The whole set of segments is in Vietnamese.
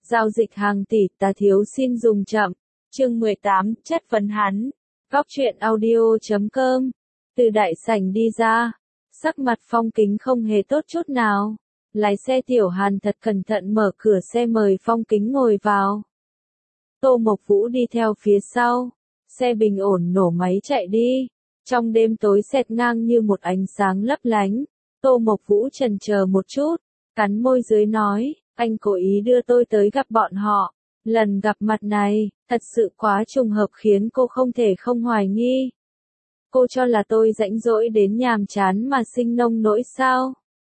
Giao dịch hàng tỷ, ta thiếu xin dùng chậm. Chương 18, chất vấn hắn. Góc truyện audio.com. Từ đại sảnh đi ra, sắc mặt Phong Kính không hề tốt chút nào. Lái xe Tiểu Hàn thật cẩn thận mở cửa xe mời Phong Kính ngồi vào. Tô Mộc Vũ đi theo phía sau. Xe bình ổn nổ máy chạy đi. Trong đêm tối xẹt ngang như một ánh sáng lấp lánh. Tô Mộc Vũ chần chờ một chút, cắn môi dưới nói, anh cố ý đưa tôi tới gặp bọn họ. Lần gặp mặt này, thật sự quá trùng hợp khiến cô không thể không hoài nghi. Cô cho là tôi rãnh rỗi đến nhàm chán mà sinh nông nỗi sao?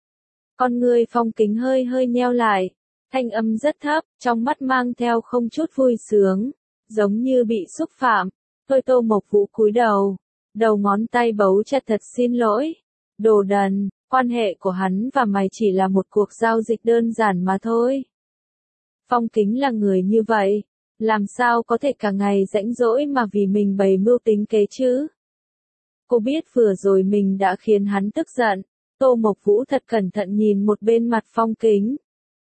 Con người Phong Kính hơi hơi nheo lại, thanh âm rất thấp, trong mắt mang theo không chút vui sướng, giống như bị xúc phạm. Tô Mộc Vũ cúi đầu, đầu ngón tay bấu chặt thật xin lỗi. Đồ đần, quan hệ của hắn và mày chỉ là một cuộc giao dịch đơn giản mà thôi. Phong Kính là người như vậy, làm sao có thể cả ngày rãnh rỗi mà vì mình bày mưu tính kế chứ? Cô biết vừa rồi mình đã khiến hắn tức giận. Tô Mộc Vũ thật cẩn thận nhìn một bên mặt Phong Kính.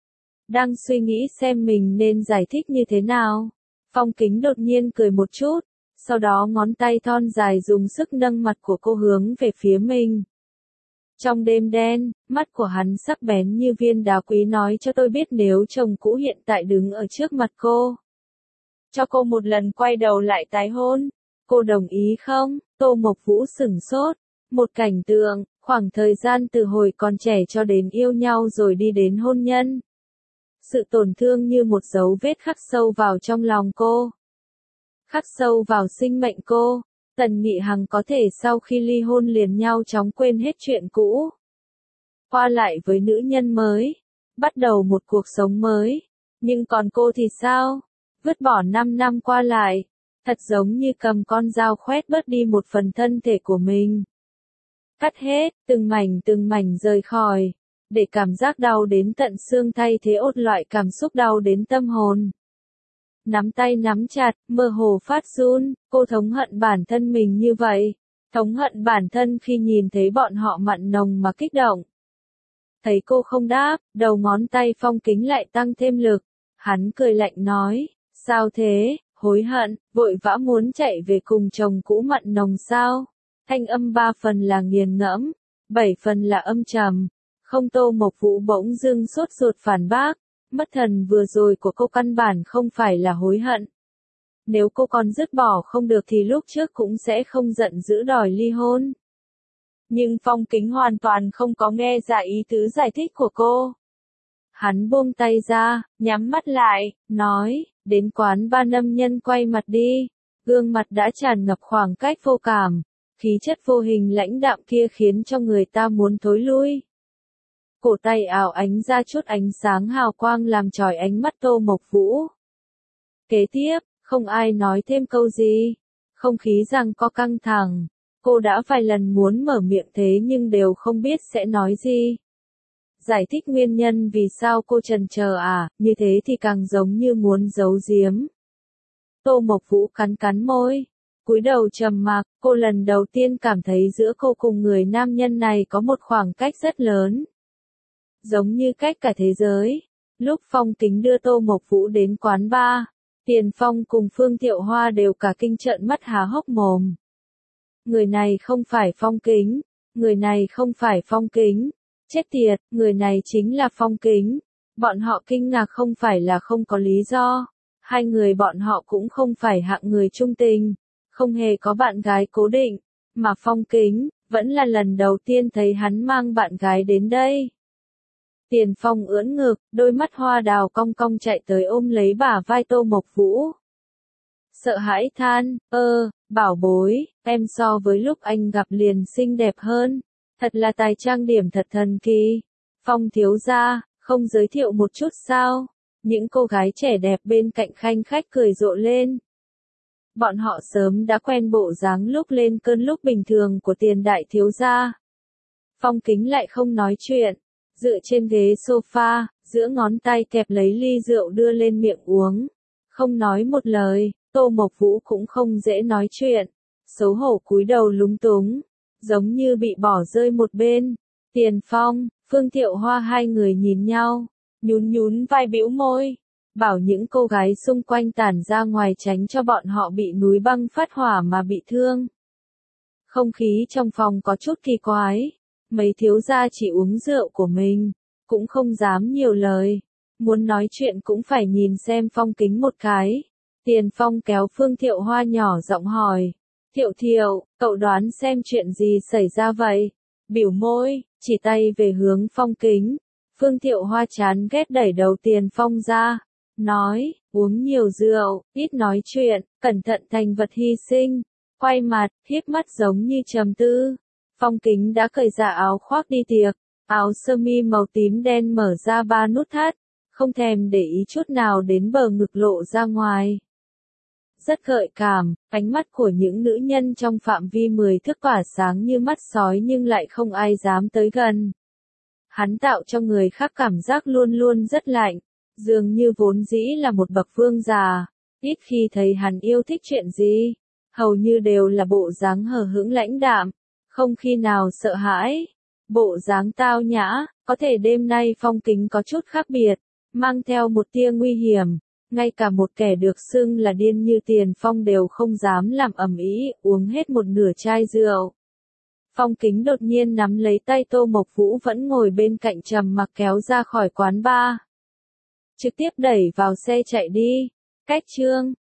Đang suy nghĩ xem mình nên giải thích như thế nào. Phong Kính đột nhiên cười một chút, sau đó ngón tay thon dài dùng sức nâng mặt của cô hướng về phía mình. Trong đêm đen, mắt của hắn sắc bén như viên đá quý nói cho tôi biết nếu chồng cũ hiện tại đứng ở trước mặt cô. Cho cô một lần quay đầu lại tái hôn. Cô đồng ý không? Tô Mộc Vũ sửng sốt. Một cảnh tượng, khoảng thời gian từ hồi còn trẻ cho đến yêu nhau rồi đi đến hôn nhân. Sự tổn thương như một dấu vết khắc sâu vào trong lòng cô. Khắc sâu vào sinh mệnh cô. Tần Nghị Hằng có thể sau khi ly hôn liền nhau chóng quên hết chuyện cũ. Qua lại với nữ nhân mới. Bắt đầu một cuộc sống mới. Nhưng còn cô thì sao? Vứt bỏ 5 năm qua lại. Thật giống như cầm con dao khoét bớt đi một phần thân thể của mình. Cắt hết, từng mảnh rời khỏi. Để cảm giác đau đến tận xương thay thế ốt loại cảm xúc đau đến tâm hồn. Nắm tay nắm chặt, mơ hồ phát run, cô thống hận bản thân mình như vậy. Thống hận bản thân khi nhìn thấy bọn họ mặn nồng mà kích động. Thấy cô không đáp, đầu ngón tay Phong Kính lại tăng thêm lực. Hắn cười lạnh nói, sao thế, hối hận, vội vã muốn chạy về cùng chồng cũ mặn nồng sao? Thanh âm 3 phần là nghiền ngẫm, 7 phần là âm trầm. Không. Tô Mộc Vũ bỗng dưng sốt ruột phản bác. Mất thần vừa rồi của cô căn bản không phải là hối hận. Nếu cô còn dứt bỏ không được thì lúc trước cũng sẽ không giận dữ đòi ly hôn. Nhưng Phong Kính hoàn toàn không có nghe ra ý tứ giải thích của cô. Hắn buông tay ra, nhắm mắt lại, nói, đến quán ba nam nhân quay mặt đi. Gương mặt đã tràn ngập khoảng cách vô cảm. Khí chất vô hình lãnh đạm kia khiến cho người ta muốn thối lui. Cổ tay ảo ánh ra chút ánh sáng hào quang làm chói ánh mắt Tô Mộc Vũ. Kế tiếp, không ai nói thêm câu gì. Không khí giằng co căng thẳng. Cô đã vài lần muốn mở miệng thế nhưng đều không biết sẽ nói gì. Giải thích nguyên nhân vì sao cô chần chờ như thế thì càng giống như muốn giấu giếm. Tô Mộc Vũ cắn môi. Cúi đầu trầm mặc, cô lần đầu tiên cảm thấy giữa cô cùng người nam nhân này có một khoảng cách rất lớn. Giống như cách cả thế giới. Lúc Phong Kính đưa Tô Mộc Vũ đến quán bar, Tiền Phong cùng Phương Thiệu Hoa đều cả kinh trợn mắt há hốc mồm. Người này không phải Phong Kính, người này không phải Phong Kính. Chết tiệt, người này chính là Phong Kính. Bọn họ kinh ngạc không phải là không có lý do. Hai người bọn họ cũng không phải hạng người trung tình, không hề có bạn gái cố định, mà Phong Kính vẫn là lần đầu tiên thấy hắn mang bạn gái đến đây. Tiền Phong ưỡn ngực, đôi mắt hoa đào cong cong chạy tới ôm lấy bả vai Tô Mộc Vũ. Sợ hãi than, bảo bối, em so với lúc anh gặp liền xinh đẹp hơn. Thật là tài trang điểm thật thần kỳ. Phong thiếu gia, không giới thiệu một chút sao? Những cô gái trẻ đẹp bên cạnh khanh khách cười rộ lên. Bọn họ sớm đã quen bộ dáng lúc lên cơn lúc bình thường của Tiền đại thiếu gia. Phong Kính lại không nói chuyện. Dựa trên ghế sofa, giữa ngón tay kẹp lấy ly rượu đưa lên miệng uống. Không nói một lời, Tô Mộc Vũ cũng không dễ nói chuyện. Xấu hổ cúi đầu lúng túng, giống như bị bỏ rơi một bên. Tiền Phong, Phương Thiệu Hoa hai người nhìn nhau, nhún vai bĩu môi. bảo những cô gái xung quanh tản ra ngoài tránh cho bọn họ bị núi băng phát hỏa mà bị thương. Không khí trong phòng có chút kỳ quái, mấy thiếu gia chỉ uống rượu của mình, cũng không dám nhiều lời, muốn nói chuyện cũng phải nhìn xem Phong Kính một cái. Tiền Phong kéo Phương Thiệu Hoa nhỏ giọng hỏi, Thiệu Thiệu, cậu đoán xem chuyện gì xảy ra vậy? Biểu môi, chỉ tay về hướng Phong Kính. Phương Thiệu Hoa chán ghét đẩy đầu Tiền Phong ra, nói, uống nhiều rượu, ít nói chuyện, cẩn thận thành vật hy sinh. Quay mặt, híp mắt giống như trầm tư. Phong Kính đã cởi ra áo khoác đi tiệc, áo sơ mi màu tím đen mở ra 3 nút thắt, không thèm để ý chút nào đến bờ ngực lộ ra ngoài. Rất gợi cảm, ánh mắt của những nữ nhân trong phạm vi 10 thước tỏa sáng như mắt sói nhưng lại không ai dám tới gần. Hắn tạo cho người khác cảm giác luôn luôn rất lạnh, dường như vốn dĩ là một bậc vương già, ít khi thấy hắn yêu thích chuyện gì, hầu như đều là bộ dáng hờ hững lãnh đạm, không khi nào sợ hãi. Bộ dáng tao nhã, có thể đêm nay Phong Kính có chút khác biệt, mang theo một tia nguy hiểm, ngay cả một kẻ được xưng là điên như Tiền Phong đều không dám làm ầm ĩ, uống hết một nửa chai rượu. Phong Kính đột nhiên nắm lấy tay Tô Mộc Vũ vẫn ngồi bên cạnh trầm mặc kéo ra khỏi quán bar. Trực tiếp đẩy vào xe chạy đi. Cách chương